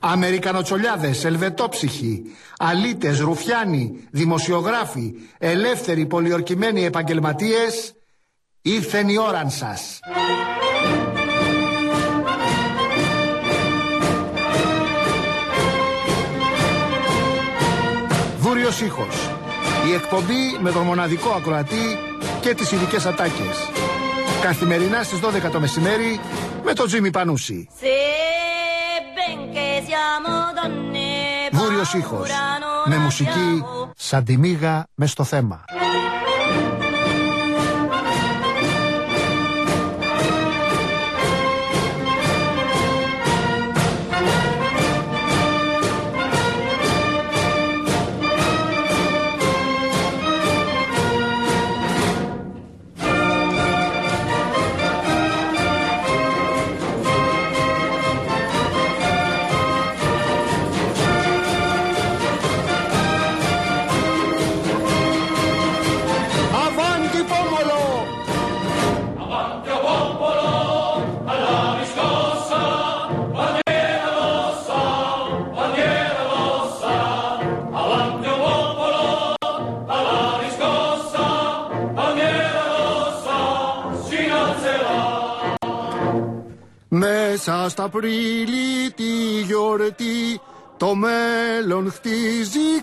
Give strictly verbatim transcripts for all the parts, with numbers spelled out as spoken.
Αμερικανοτσολιάδες, ελβετόψυχοι, αλήτες, ρουφιάνοι, δημοσιογράφοι, ελεύθεροι, πολιορκημένοι επαγγελματίες, ήρθεν η ώραν σας. Βούριος ήχος. Η εκπομπή με τον μοναδικό ακροατή και τις ειδικές ατάκες. Καθημερινά στις δώδεκα το μεσημέρι με τον Τζίμι Πανούση. Βούριος ήχος. Με μουσική σαν τη μύγα μες στο θέμα. Μέσα στα Απρίλη τη γιορτή το μέλλον χτίζει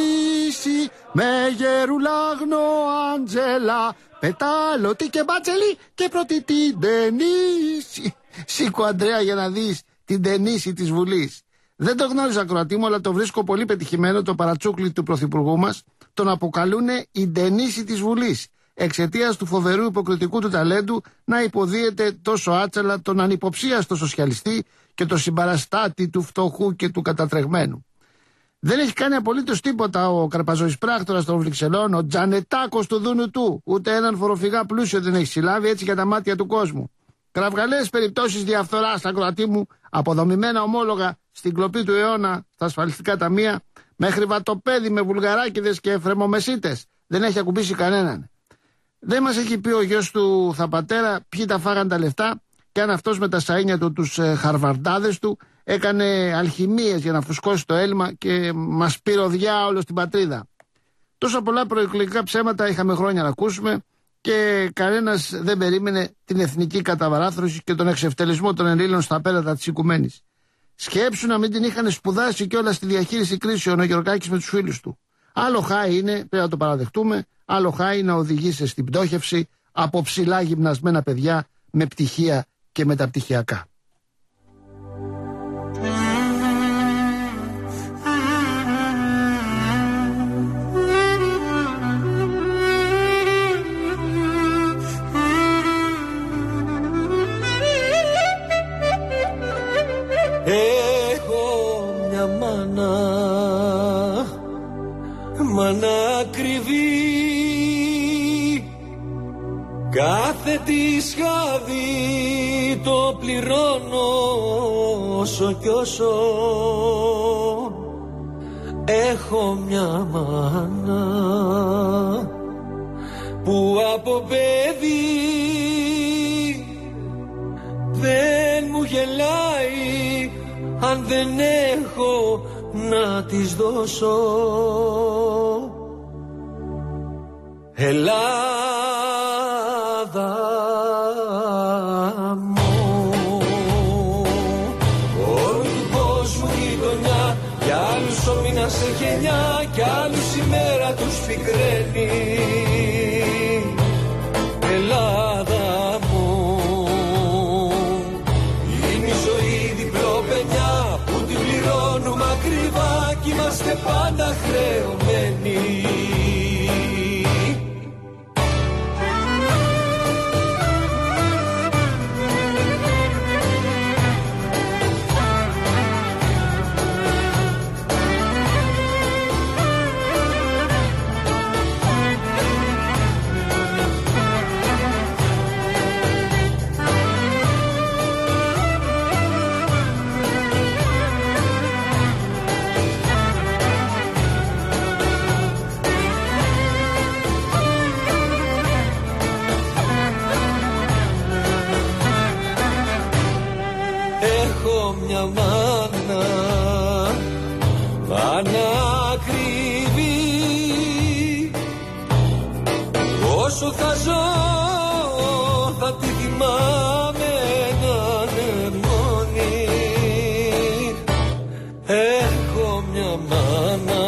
κρίση, με γερουλάγνο Άντζελα, πετάλωτη και μπάτσελη και πρώτη την Τενίση. Σήκω Αντρέα για να δεις την Τενίση της Βουλής. Δεν το γνώριζα ακροατή μου, αλλά το βρίσκω πολύ πετυχημένο το παρατσούκλι του πρωθυπουργού μας. Τον αποκαλούνε η Τενίση της Βουλής, εξαιτίας του φοβερού υποκριτικού του ταλέντου να υποδίεται τόσο άτσαλα τον ανυποψίαστο σοσιαλιστή και το συμπαραστάτη του φτωχού και του κατατρεγμένου. Δεν έχει κάνει απολύτως τίποτα ο καρπαζοεισπράκτορας των Βρυξελών, ο Τζανετάκος του Δούνου του. Ούτε έναν φοροφυγά πλούσιο δεν έχει συλλάβει, έτσι για τα μάτια του κόσμου. Κραυγαλές περιπτώσεις διαφθοράς, ακροατή μου, αποδομημένα ομόλογα στην κλοπή του αιώνα στα ασφαλιστικά ταμεία, μέχρι βατοπέδι με βουλγαράκηδες και εφρεμομεσίτες. Δεν έχει ακουμπήσει κανέναν. Δεν μας έχει πει ο γιος του Θαπατέρα ποιοι τα φάγαν τα λεφτά και αν αυτός με τα σαΐνια του, τους ε, χαρβαρντάδες του, έκανε αλχημίες για να φουσκώσει το έλλειμμα και μας πήρε ο διάολος στην πατρίδα. Τόσα πολλά προεκλογικά ψέματα είχαμε χρόνια να ακούσουμε και κανένας δεν περίμενε την εθνική καταβαράθρωση και τον εξευτελισμό των Ελλήνων στα πέρατα της οικουμένης. Σκέψου να μην την είχαν σπουδάσει κιόλας στη διαχείριση κρίσεων ο Γεωργάκης με τους φίλους του. Άλλο χάι είναι, πρέπει να το παραδεχτούμε, άλλο χάι να οδηγήσει στην πτώχευση από ψηλά γυμνασμένα παιδιά με πτυχία και μεταπτυχιακά. Έχω μια μάνα, μάνα ακριβή, κάθε τη χάδι το πληρώνω όσο κι όσο. Έχω μια μάνα που από παιδί δεν μου γελάει αν δεν έχω να της δώσω. Ελλάδα μου, όλου του κόσμου γειτονιά, κι άλλους ο μήνας σε γενιά, κι άλλους η μέρα τους πικραίνει. Ελλάδα μου, είναι η ζωή διπλό παινιά που την πληρώνουμε ακριβά κι είμαστε πάντα χρεωμένοι. ανακριβή. Όσο θα ζω θα τη θυμάμαι να είναι μόνη. Έχω μια μάνα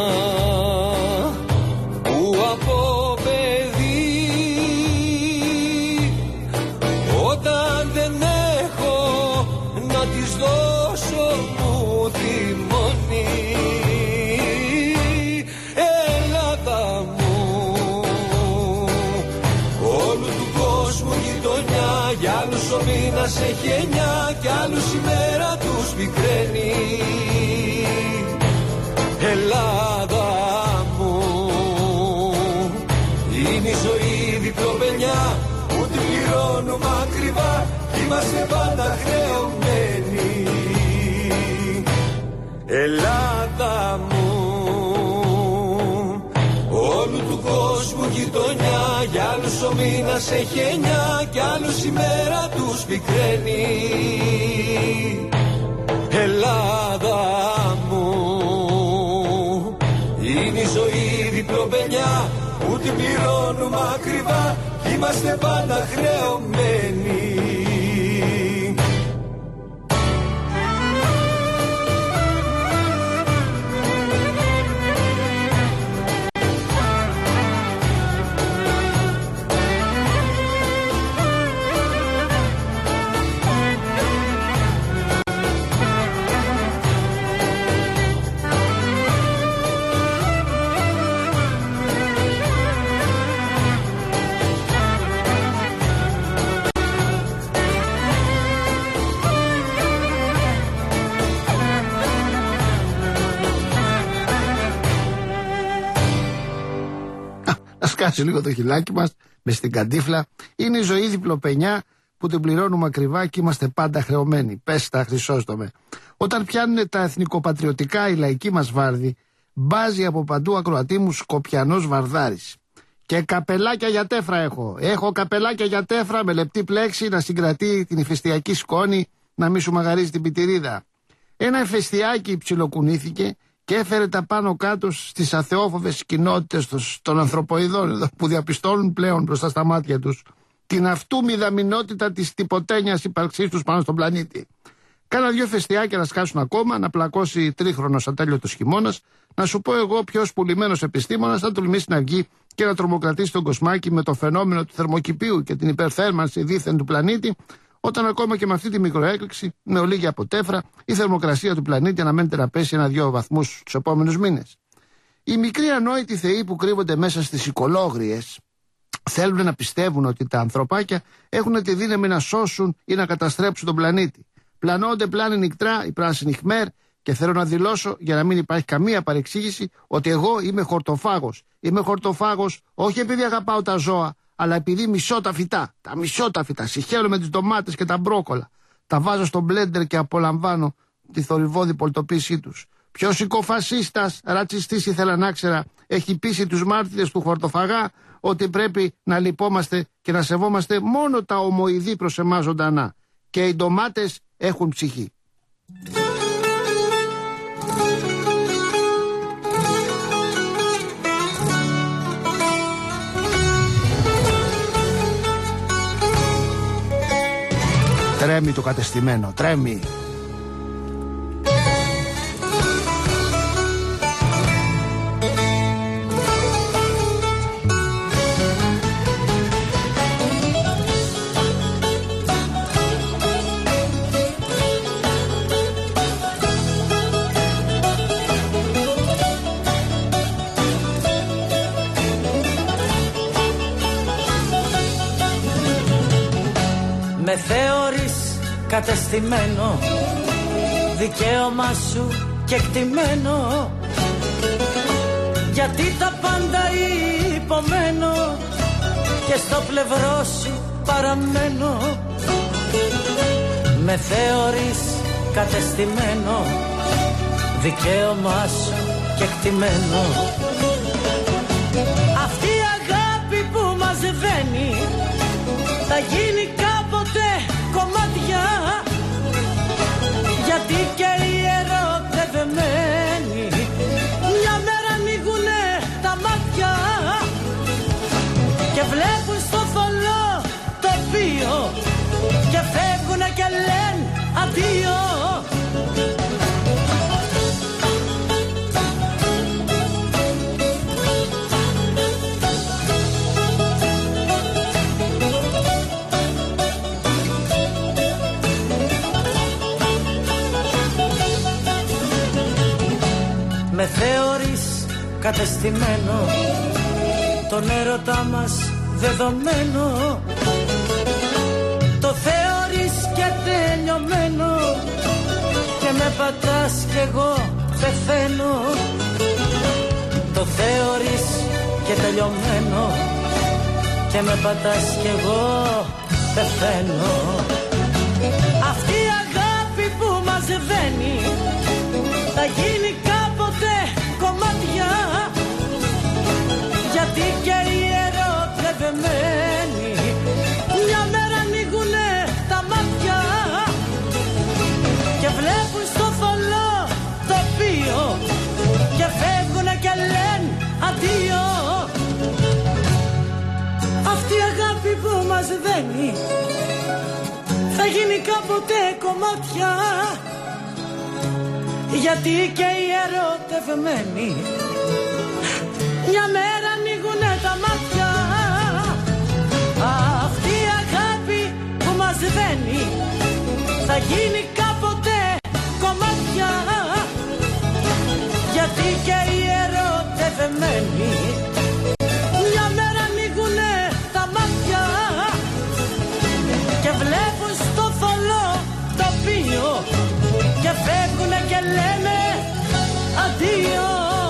που από παιδί όταν δεν έχω να της δώσω μου θυμώνει. Ελλάδα μου, όλου του κόσμου γειτονιά, για άλλους ο μήνας έχει εννιά κι άλλους η μέρα τους πικραίνει. Ελλάδα μου, είναι η ζωή διπλοπενιά που την πληρώνουμε ακριβά, είμαστε πάντα χρεωμένοι. Ελλάδα μου, όλου του κόσμου γειτονιά, για άλλους ο μήνας έχει εννιά κι άλλους η μέρα τους πικραίνει. Ελλάδα μου, είναι η ζωή διπλοπενιά που την πληρώνουμε ακριβά κι είμαστε πάντα χρεωμένοι. Κάτσε λίγο το χιλάκι μας με στην καντίφλα. Είναι η ζωή διπλοπενιά που την πληρώνουμε ακριβά και είμαστε πάντα χρεωμένοι. Πες τα, Χρυσόστομε. Όταν πιάνουν τα εθνικοπατριωτικά οι λαϊκοί μας βάρδοι, μπάζει από παντού ακροατή μου Σκοπιανός Βαρδάρης. Και καπελάκια για τέφρα έχω. Έχω καπελάκια για τέφρα με λεπτή πλέξη να συγκρατεί την ηφαιστειακή σκόνη, να μη σου μαγαρίζει την πιτηρίδα. Ένα ηφαιστιάκι ψιλοκουνήθηκε και έφερε τα πάνω κάτω στις αθεόφοβες κοινότητες των ανθρωποειδών που διαπιστώνουν πλέον μπροστά στα μάτια τους την αυτού μηδαμινότητα της τυποτένιας ύπαρξής τους πάνω στον πλανήτη. Κάνα δυο φεστιάκια να σκάσουν ακόμα, να πλακώσει τρίχρονος ατέλειωτος χειμώνας, να σου πω εγώ ποιος πουλημένος επιστήμονας θα τολμήσει να βγει και να τρομοκρατήσει τον κοσμάκι με το φαινόμενο του θερμοκηπίου και την υπερθέρμανση δίθεν του πλανήτη, όταν ακόμα και με αυτή τη μικροέκρηξη, με ολίγη από τέφρα, η θερμοκρασία του πλανήτη αναμένεται να πέσει ένα-δυο βαθμούς τους επόμενους μήνες. Οι μικροί ανόητοι θεοί που κρύβονται μέσα στις οικολόγριες θέλουν να πιστεύουν ότι τα ανθρωπάκια έχουν τη δύναμη να σώσουν ή να καταστρέψουν τον πλανήτη. Πλανώνται πλάνη νυχτρά, η πράσινη χμέρ, και θέλω να δηλώσω, για να μην υπάρχει καμία παρεξήγηση, ότι εγώ είμαι χορτοφάγος. Είμαι χορτοφάγος όχι επειδή αγαπάω τα ζώα, αλλά επειδή μισώ τα φυτά. Τα μισώ τα φυτά. Συχαίνω με τις ντομάτες και τα μπρόκολα. Τα βάζω στο μπλέντερ και απολαμβάνω τη θορυβώδη πολτοποίησή τους. Ποιος οικοφασίστας, ρατσιστής ήθελα να ξέρα, έχει πείσει τους μάρτυρες του χορτοφαγά ότι πρέπει να λυπόμαστε και να σεβόμαστε μόνο τα ομοειδή προς εμάς ζωντανά. Και οι ντομάτες έχουν ψυχή. Τρέμει το κατεστημένο, τρέμει. Με θεωρείς κατεστημένο, δικαίωμα σου κεκτημένο, γιατί τα πάντα υπομένω και στο πλευρό σου παραμένω. Με θεωρείς κατεστημένο, δικαίωμα σου κεκτημένο. Αυτή η αγάπη που μας δένει θα γίνει κάποτε κομμάτια, γιατί και οι ερωτευμένοι αντίο. Με θεωρείς κατεστημένο, τον έρωτά μας δεδομένο. Το θεωρείς και τελειωμένο και με πατάς κι εγώ πεθαίνω. Το θεωρείς και τελειωμένο και με πατάς κι εγώ πεθαίνω. Αυτή η αγάπη που μαζευαίνει θα γίνει κάποτε κομμάτια, γιατί και οι ερωτευμένοι μια μέρα ανοίγουνε τα μάτια και βλέπουν στο θολό τοπίο και φεύγουνε και λένε αντίο. Αυτή η αγάπη που μαζευαίνει θα γίνει κάποτε κομμάτια, γιατί και οι ερωτευμένοι μια μέρα ανοίγουνε τα μάτια. Αυτή η αγάπη που μαζευαίνει θα γίνει κάποτε κομμάτια, γιατί και οι ερωτευμένοι μια μέρα ανοίγουνε τα μάτια και βλέπουν στο θολό τοπίο και φεύγουνε και λένε αντίο.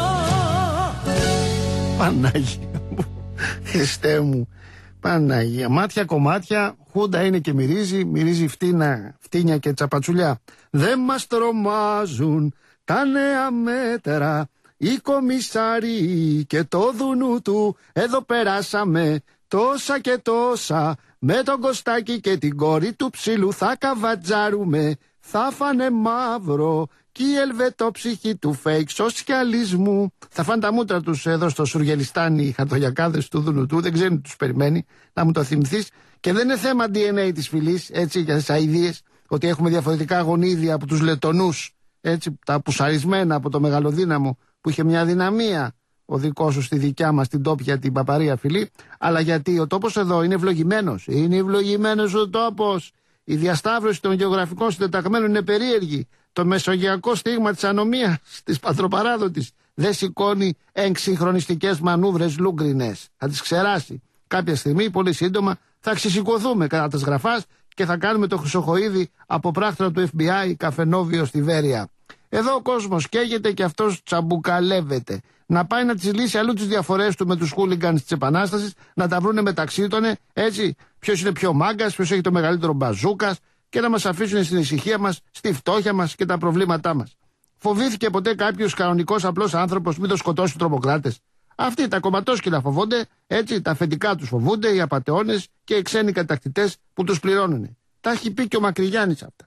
Παναγία μου, Χριστέ μου, Παναγία. Μάτια κομμάτια, χούντα είναι και μυρίζει, μυρίζει φτίνα, φτίνια και τσαπατσουλιά. Δεν μας τρομάζουν τα νέα μέτρα, οι κομισάροι και το δουνού του. Εδώ περάσαμε τόσα και τόσα, με τον Κωστάκη και την κόρη του ψήλου θα καβατζάρουμε. Θα φάνε μαύρο κι η ελβετόψυχη του φέικ σοσιαλισμού. Θα φάνε τα μούτρα τους εδώ στο Σουργελιστάν οι χαρτογιακάδες του Δουνουτού. Δεν ξέρουν τι τους περιμένει, να μου το θυμηθείς. Και δεν είναι θέμα ντι εν έι της φυλής, έτσι, για τις αηδίες, ότι έχουμε διαφορετικά γονίδια από τους Λετονούς, έτσι, τα πουσαρισμένα από το μεγαλοδύναμο που είχε μια δυναμία ο δικός σου στη δικιά μας την τόπια την παπαρία φυλή, αλλά γιατί ο τόπος εδώ είναι ευλογημένος. Είναι ευλογημένος ο τόπος. Η διασταύρωση των γεωγραφικών συντεταγμένων είναι περίεργη. Το μεσογειακό στίγμα της ανομίας, της πατροπαράδοτης, δεν σηκώνει εξυγχρονιστικές μανούβρες λούγκρινες. Θα τις ξεράσει. Κάποια στιγμή, πολύ σύντομα, θα ξεσηκωθούμε κατά τα σγραφάς και θα κάνουμε το Χρυσοχοΐδη από πράκτορα του εφ μπι άι καφενόβιο στη Βέρεια. Εδώ ο κόσμος καίγεται και αυτός τσαμπουκαλεύεται. Να πάει να τις λύσει αλλού τις διαφορές του με τους χούλιγκανς της Επανάστασης, να τα βρούνε μεταξύ των, έτσι, ποιος είναι πιο μάγκας, ποιος έχει το μεγαλύτερο μπαζούκας, και να μας αφήσουν στην ησυχία μας, στη φτώχεια μας και τα προβλήματά μας. Φοβήθηκε ποτέ κάποιος κανονικός απλός άνθρωπος μην το σκοτώσει τρομοκράτες? Αυτοί τα κομματόσκυλα φοβούνται, έτσι, τα αφεντικά τους φοβούνται, οι απατεώνες και οι ξένοι κατακτητές που τους πληρώνουν. Τα έχει πει και ο Μακρυγιάννης αυτά.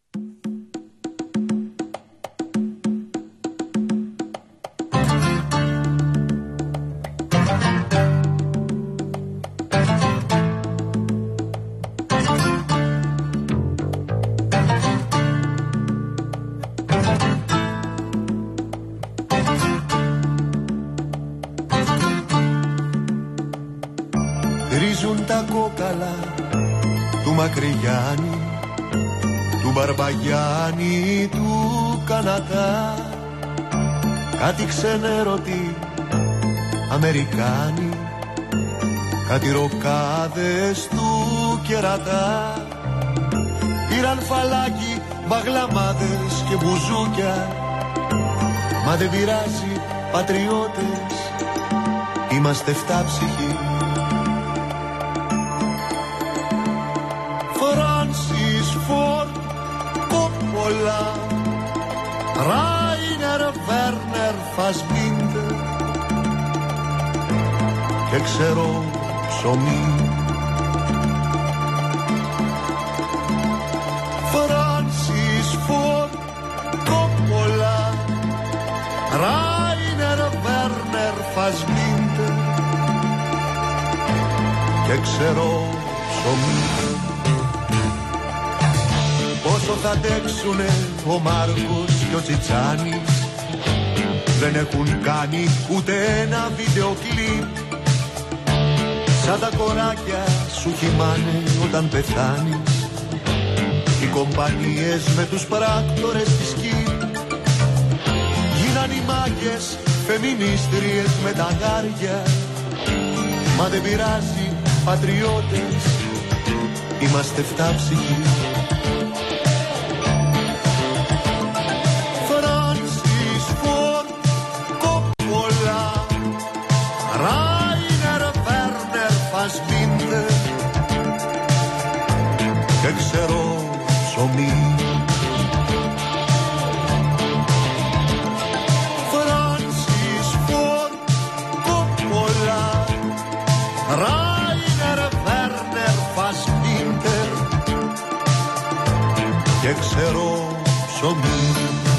Ρίζουν τα κόκαλα του Μακρυγιάννη, του Μπαρμπαγιάννη, του Κανατά. Κάτι ξενέρωτοι Αμερικάνοι, κάτι ροκάδες του κερατά. Πήραν φαλάκι, μπαγλαμάδες και μπουζούκια, μα δεν πειράζει πατριώτες, είμαστε φτάψυχοι. Φράνσις Φόρντ Κόπολα, Ράινερ Βέρνερ Φασμπίντερ και ξέρω ψωμί. Φράνσις Φόρντ Κόπολα, Ράινερ Βέρνερ Φασμπίντερ και ξέρω ψωμί. Πώς Πόσο θα αντέξουνε ο Μάρκος και ο Τσιτσάνης, δεν έχουν κάνει ούτε ένα βίντεο κλιπ. Σαν τα κοράκια σου χυμάνε όταν πεθάνεις, οι κομπανίες με τους πράκτορες της ΚΙΠ. Γίναν οι μάγκες φεμινίστριες με τα γάρια, μα δεν πειράζει πατριώτες, είμαστε φτάψυχοι. Φράνσις Φορντ Κόπολα, Ράινερ Βέρνερ Φασμπίντερ και ξέρω ψωμί. Φράνσις Φορντ Κόπολα, Ράινερ Βέρνερ Φασμπίντερ και ξέρω ψωμί.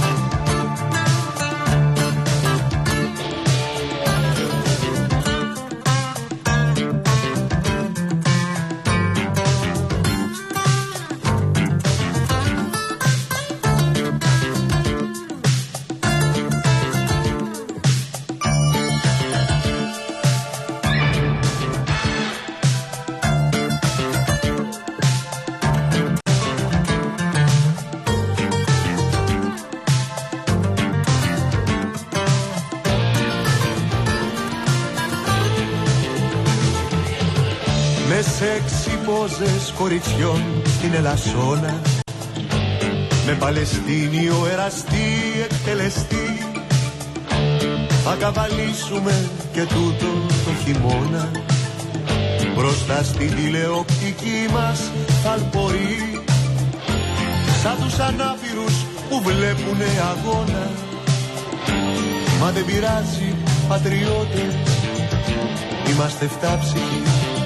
Σεξι πόζες κοριτσιών στην Ελασσόνα, με Παλαιστίνιο εραστή εκτελεστή, θα καβαλήσουμε και τούτο το χειμώνα μπροστά στην τηλεοπτική μας θαλπορή, σαν τους ανάπηρους που βλέπουνε αγώνα. Μα δεν πειράζει πατριώτες, είμαστε φτάψυχοι.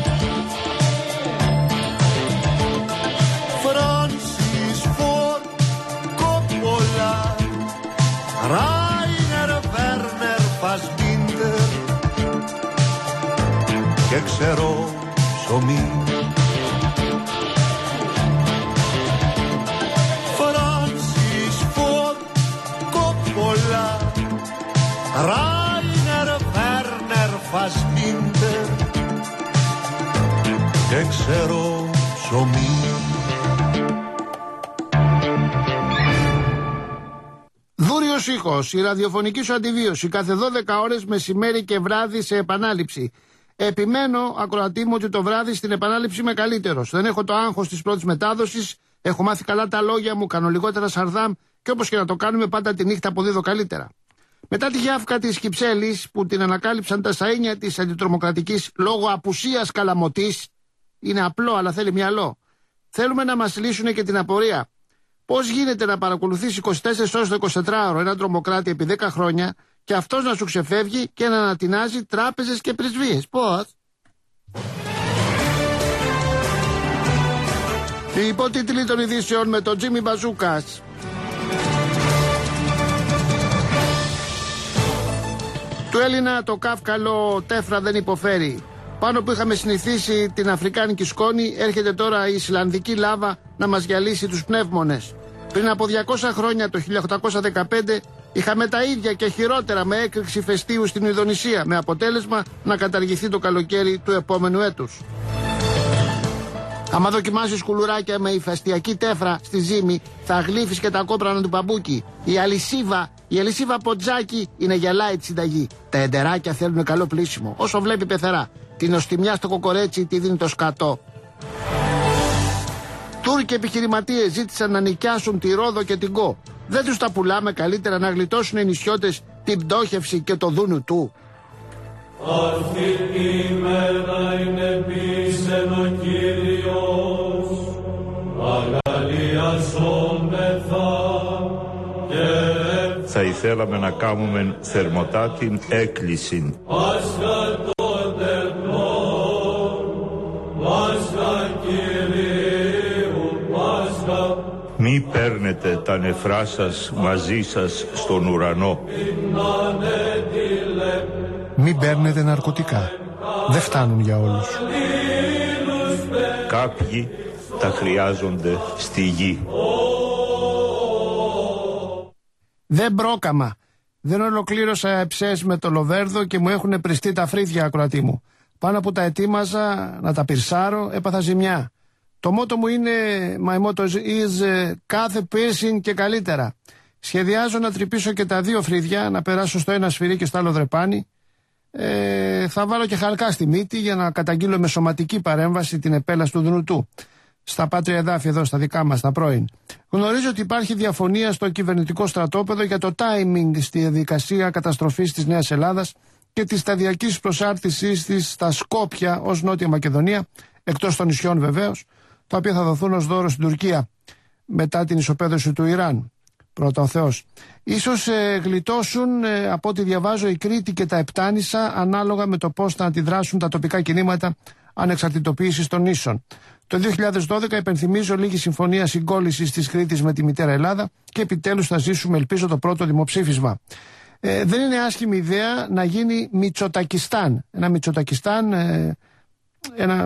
Ράινερ Βέρνερ Φασμπίντερ και ξέρω ψωμί. Φράνσις Φορντ Κόπολα, Ράινερ Βέρνερ Φασμπίντερ και ξέρω ψωμί. Δούριος ήχος, η ραδιοφωνική σου αντιβίωση κάθε δώδεκα ώρες μεσημέρι και βράδυ σε επανάληψη. Επιμένω, ακροατή μου, ότι το βράδυ στην επανάληψη είμαι καλύτερος. Δεν έχω το άγχος της πρώτης μετάδοσης, έχω μάθει καλά τα λόγια μου, κάνω λιγότερα σαρδάμ και όπως και να το κάνουμε πάντα τη νύχτα αποδίδω καλύτερα. Μετά τη γιάφκα της Κυψέλης που την ανακάλυψαν τα σαΐνια της αντιτρομοκρατικής λόγω απουσίας Καλαμωτής, είναι απλό αλλά θέλει μυαλό. Θέλουμε να μας λύσουν και την απορία. Πώς γίνεται να παρακολουθείς είκοσι τέσσερις ώρες το εικοσιτετράωρο έναν τρομοκράτη επί δέκα χρόνια και αυτός να σου ξεφεύγει και να ανατινάζει τράπεζες και πρεσβείες? Πώς? Οι υπότιτλοι των ειδήσεων με τον Τζίμι Μπαζούκας. Του Έλληνα το καύκαλο τέφρα δεν υποφέρει. Πάνω που είχαμε συνηθίσει την αφρικάνικη σκόνη, έρχεται τώρα η Ισλανδική λάβα να μας γυαλίσει τους πνεύμονες. Πριν από διακόσια χρόνια, το χίλια οκτακόσια δεκαπέντε, είχαμε τα ίδια και χειρότερα με έκρηξη φεστίου στην Ινδονησία, με αποτέλεσμα να καταργηθεί το καλοκαίρι του επόμενου έτους. Άμα δοκιμάσεις κουλουράκια με ηφαιστειακή τέφρα στη ζύμη, θα γλύφεις και τα κόπρανα του παμπούκι. Η αλυσίβα, η αλυσίβα ποτζάκι είναι για light συνταγή. Τα εντεράκια θέλουν καλό πλήσιμο, όσο βλέπει πεθερά. Την οστιμιά στο κοκορέτσι τη δίνει το σκατό. Τούρκοι επιχειρηματίες ζήτησαν να νοικιάσουν τη Ρόδο και την Κο. Δεν τους τα πουλάμε καλύτερα να γλιτώσουν οι νησιώτες την πτώχευση και το δούνου του? Αυτή η μέρα είναι πίσεν ο Κύριος, αγαλιαζόμεθα και θα ήθελαμε να κάνουμε θερμοτά την έκκληση. Πάσχα των τερνών, Πάσχα Κυρίου, Πάσχα. Μη παίρνετε τα νεφρά σας μαζί σας στον ουρανό. Μην παίρνετε ναρκωτικά. Δεν φτάνουν για όλους. Κάποιοι τα χρειάζονται στη γη. Δεν μπρόκαμα. Δεν ολοκλήρωσα εψές με το Λοβέρδο και μου έχουν πριστεί τα φρύδια, ακροατή μου. Πάνω που τα ετοίμαζα να τα πυρσάρω, έπαθα ζημιά. Το μότο μου είναι My motto is κάθε piercing και καλύτερα. Σχεδιάζω να τρυπήσω και τα δύο φρύδια, να περάσω στο ένα σφυρί και στο άλλο δρεπάνι. Ε, θα βάλω και χαλκά στη μύτη για να καταγγείλω με σωματική παρέμβαση την επέλαση του Δουνουτού. Στα πάτρια εδάφη εδώ, στα δικά μας, τα πρώην. Γνωρίζω ότι υπάρχει διαφωνία στο κυβερνητικό στρατόπεδο για το timing στη διαδικασία καταστροφής της Νέας Ελλάδας και της σταδιακής προσάρτησής της στα Σκόπια ως Νότια Μακεδονία, εκτός των νησιών βεβαίως, τα οποία θα δοθούν ως δώρο στην Τουρκία μετά την ισοπαίδωση του Ιράν. Πρώτα ο Θεός. Ίσως ε, γλιτώσουν, ε, από ό,τι διαβάζω, η Κρήτη και τα Επτάνησα, ανάλογα με το πώς θα αντιδράσουν τα τοπικά κινήματα ανεξαρτητοποίησης των νήσων. Το δύο χιλιάδες δώδεκα, υπενθυμίζω, λίγη συμφωνία συγκόλλησης της Κρήτης με τη μητέρα Ελλάδα και επιτέλους θα ζήσουμε, ελπίζω, το πρώτο δημοψήφισμα. Ε, δεν είναι άσχημη ιδέα να γίνει Μητσοτακιστάν. Ένα Μητσοτακιστάν, ε, ένα,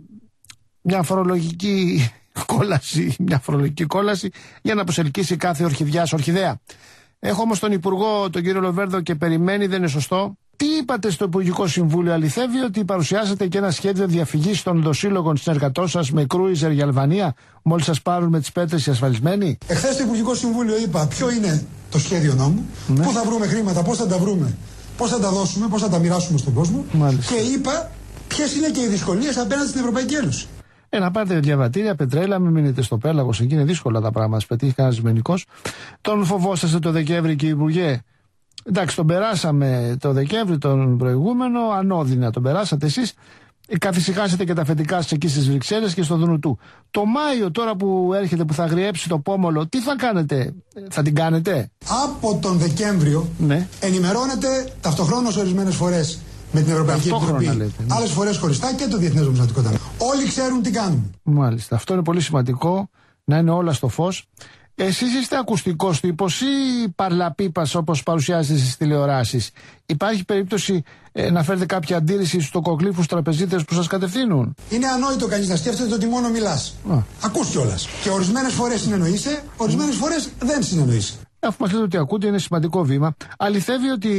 μια φορολογική κόλαση, μια φορολογική κόλαση για να προσελκύσει κάθε ορχιδιάς ορχιδέα. Έχω όμως τον Υπουργό, τον κύριο Λοβέρδο, και περιμένει, δεν είναι σωστό. Τι είπατε στο Υπουργικό Συμβούλιο? Αληθεύει ότι παρουσιάσατε και ένα σχέδιο διαφυγής των δοσύλλογων συνεργατών σας με κρούιζερ για Αλβανία, μόλις σας πάρουν με τις πέτρες οι ασφαλισμένοι? Εχθές στο Υπουργικό Συμβούλιο είπα ποιο είναι το σχέδιο νόμου, ναι. Πού θα βρούμε χρήματα, πώς θα τα βρούμε, πώς θα τα δώσουμε, πώς θα τα μοιράσουμε στον κόσμο. Μάλιστα. Και είπα ποιες είναι και οι δυσκολίες απέναντι στην Ευρωπαϊκή Ένωση. Ε, να πάρετε διαβατήρια, πετρέλα, μην μείνετε στο πέλαγος, εκεί είναι δύσκολα τα πράγματα. Πετύχει κανένα μενικός. Τον φοβόσαστε το Δεκέμβρη, κύριε Υπουργέ? Εντάξει, τον περάσαμε το Δεκέμβρη τον προηγούμενο, ανώδυνα τον περάσατε εσείς. Ε, καθησυχάσετε και τα αφεντικά σας εκεί στις Βρυξέλλες και στο Δουνουτού. Το Μάιο, τώρα που έρχεται, που θα αγριέψει το πόμολο, τι θα κάνετε? Θα την κάνετε? Από τον Δεκέμβριο, ναι, ενημερώνεται ταυτοχρόνως ορισμένες φορές με την Ευρωπαϊκή Επιτροπή. Ναι. Άλλες φορές χωριστά και το Διεθνές Νομισματικό Ταμείο. Όλοι ξέρουν τι κάνουν. Μάλιστα. Αυτό είναι πολύ σημαντικό, να είναι όλα στο φως. Εσείς είστε ακουστικός τύπος ή παρλαπίπας όπως παρουσιάζετε στις τηλεοράσεις? Υπάρχει περίπτωση ε, να φέρετε κάποια αντίρρηση στους τοκοκλήφους τραπεζίτες που σας κατευθύνουν? Είναι ανόητο κανείς να σκέφτεται ότι μόνο μιλάς. Α. Ακούς κιόλας. Και ορισμένες φορές συνεννοείσαι, ορισμένες φορές δεν συνεννοείσαι. Αφού μας λέτε ότι ακούτε, είναι σημαντικό βήμα. Αληθεύει ότι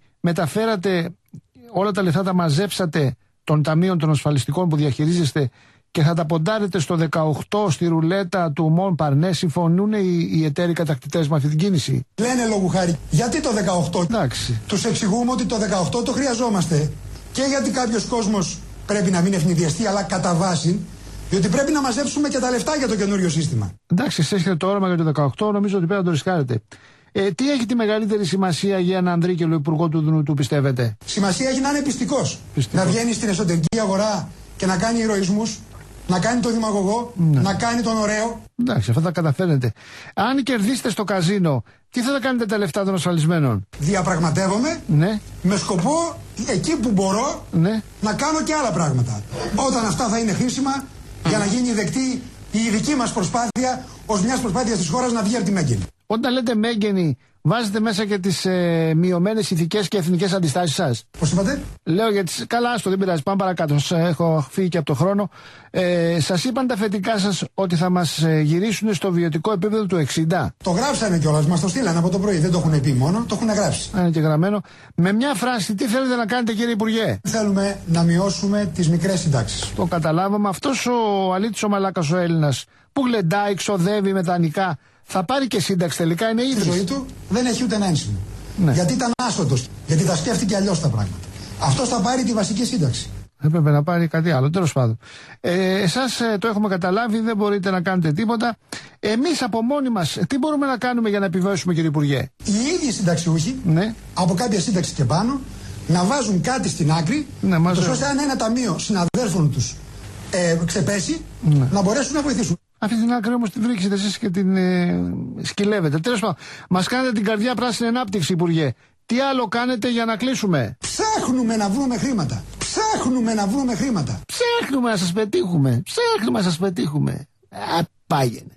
μεταφέρατε όλα τα λεφτά, τα μαζέψατε των ταμείων των ασφαλιστικών που διαχειρίζεστε και θα τα ποντάρετε στο δεκαοκτώ στη ρουλέτα του Μον Παρνέ? Συμφωνούν οι, οι εταίροι κατακτητές με αυτή την κίνηση? Λένε λόγου χάρη. Γιατί το δεκαοκτώ? Εντάξει. Τους εξηγούμε ότι το δεκαοκτώ το χρειαζόμαστε και γιατί κάποιος κόσμος πρέπει να μην ευνηδιαστεί, αλλά κατά βάση, διότι πρέπει να μαζέψουμε και τα λεφτά για το καινούριο σύστημα. Εντάξει, εσείς έχετε το όραμα για το δεκαοκτώ, νομίζω ότι πρέπει να το ρισκάρετε. Ε, τι έχει τη μεγαλύτερη σημασία για έναν Ανδρίκελο υπουργό του Δουνουτού, πιστεύετε? Σημασία έχει να είναι πιστικός. πιστικός. Να βγαίνει στην εσωτερική αγορά και να κάνει ηρωισμούς, να κάνει τον δημαγωγό, ναι, να κάνει τον ωραίο. Εντάξει, αυτά τα καταφέρνετε. Αν κερδίσετε στο καζίνο, τι θα τα κάνετε τα λεφτά των ασφαλισμένων? Διαπραγματεύομαι, ναι, με σκοπό εκεί που μπορώ, ναι, να κάνω και άλλα πράγματα. Όταν αυτά θα είναι χρήσιμα για να γίνει δεκτή η δική μας προσπάθεια ως μιας προσπάθειας της χώρας να βγει από τη μέγενη. Όταν λέτε μέγενη, βάζετε μέσα και τις ε, μειωμένες ηθικές και εθνικές αντιστάσεις σας? Πώς είπατε? Λέω για τις... Καλά, άστο, δεν πειράζει. Πάμε παρακάτω. Σας έχω φύγει και από το χρόνο. Ε, σας είπαν τα αφεντικά σας ότι θα μας ε, γυρίσουν στο βιωτικό επίπεδο του εξήντα. Το γράψανε κιόλας. Μας το στείλανε από το πρωί. Δεν το έχουν πει μόνο, το έχουν γράψει. Α, είναι και γραμμένο. Με μια φράση, τι θέλετε να κάνετε, κύριε Υπουργέ? Θέλουμε να μειώσουμε τις μικρές συντάξεις. Το καταλάβαμε. Αυτός ο αλήτης ο μαλάκας ο Έλληνας που γλεντάει, ξοδεύει με τα νικά, θα πάρει και σύνταξη τελικά? Είναι ίδρυση. Στη ζωή του δεν έχει ούτε ένα ένσημο. Ναι. Γιατί ήταν άσωτος. Γιατί τα σκέφτηκε αλλιώς τα πράγματα. Αυτός θα πάρει τη βασική σύνταξη. Έπρεπε να πάρει κάτι άλλο. Τέλος πάντων. Ε, εσάς ε, το έχουμε καταλάβει, δεν μπορείτε να κάνετε τίποτα. Εμείς από μόνοι μας, τι μπορούμε να κάνουμε για να επιβιώσουμε, κύριε Υπουργέ? Οι ίδιοι συνταξιούχοι, ναι, από κάποια σύνταξη και πάνω, να βάζουν κάτι στην άκρη, ναι, ώστε αν ένα ταμείο συναδέλφων τους ε, ξεπέσει, ναι, να μπορέσουν να βοηθήσουν. Αυτή την άκρη όμως την βρίσκετε εσείς και την ε, σκυλεύετε. Τέλος πάντων, μας κάνετε την καρδιά πράσινη ανάπτυξη, Υπουργέ. Τι άλλο κάνετε για να κλείσουμε? Ψάχνουμε να βρούμε χρήματα. Ψάχνουμε να βρούμε χρήματα. Ψάχνουμε να σας πετύχουμε. Ψάχνουμε να σας πετύχουμε. Α, πάγαινε.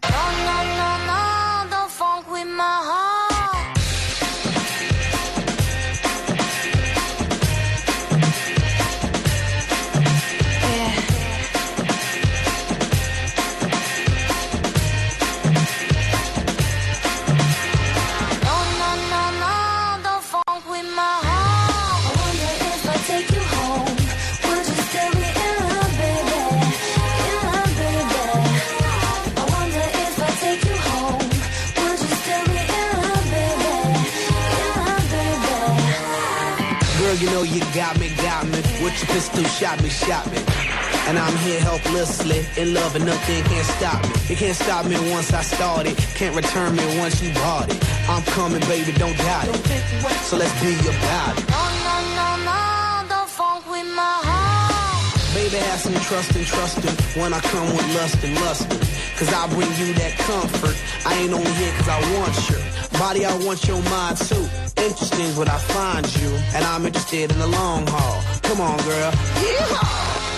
you know you got me, got me. With your pistol, shot me, shot me. And I'm here helplessly, in love and nothing can't stop me. It can't stop me once I started, can't return me once you bought it. I'm coming, baby, don't doubt it. So let's be about it. No, no, no, no, don't funk with my heart. Baby, have some trust and trusting when I come with lust and lusting. Cause I bring you that comfort. I ain't only here cause I want your body, I want your mind too. Interesting is what I find you, and I'm interested in the long haul. Come on, girl. Yeehaw!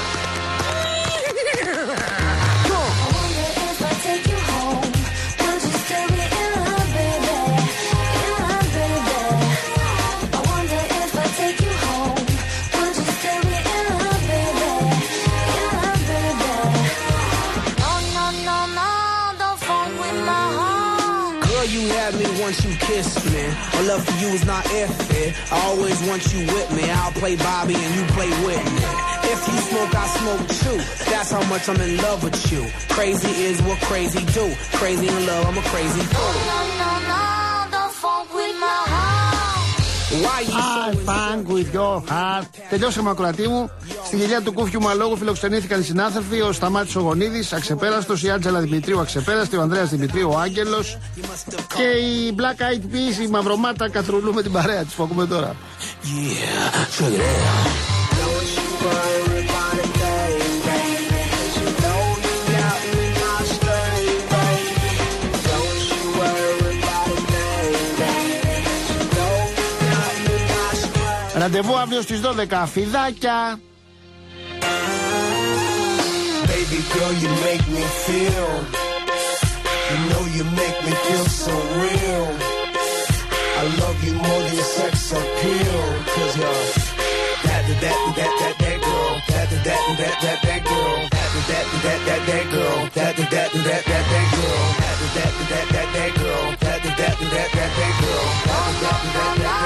Once you kiss me, my love for you is not airfare. I always want you with me. I'll play Bobby and you play Whitney. If you smoke, I smoke too. That's how much I'm in love with you. Crazy is what crazy do. Crazy in love, I'm a crazy fool. No, no, no, don't funk with my heart. Why you I funk with your heart. Τελειώσαμε, ακροατή μου. Στη γελιά του Κούφιου Μαλόγου φιλοξενήθηκαν οι συνάδελφοι, ο Σταμάτης ο Γονίδης, αξεπέραστος, η Άντζελα Δημητρίου, αξεπέραστη, ο Ανδρέας Δημητρίου, ο Άγγελος και η Black Eyed Peas, η Μαυρομάτα Καθρουλού με την παρέα της που ακούμε τώρα. Ραντεβού αύριο στις δώδεκα. Φιδάκια. Baby girl, you make me feel. You know you make me feel so real. I love you more than your sex appeal. Cause you're that, that, that, that, that, that girl. That, that, that, that, that, that girl. That, that, that, that, that girl. That, that, that, that, that, that girl. That, that, that, that, that girl. That, that, that, that, that girl. That, that, that, that, that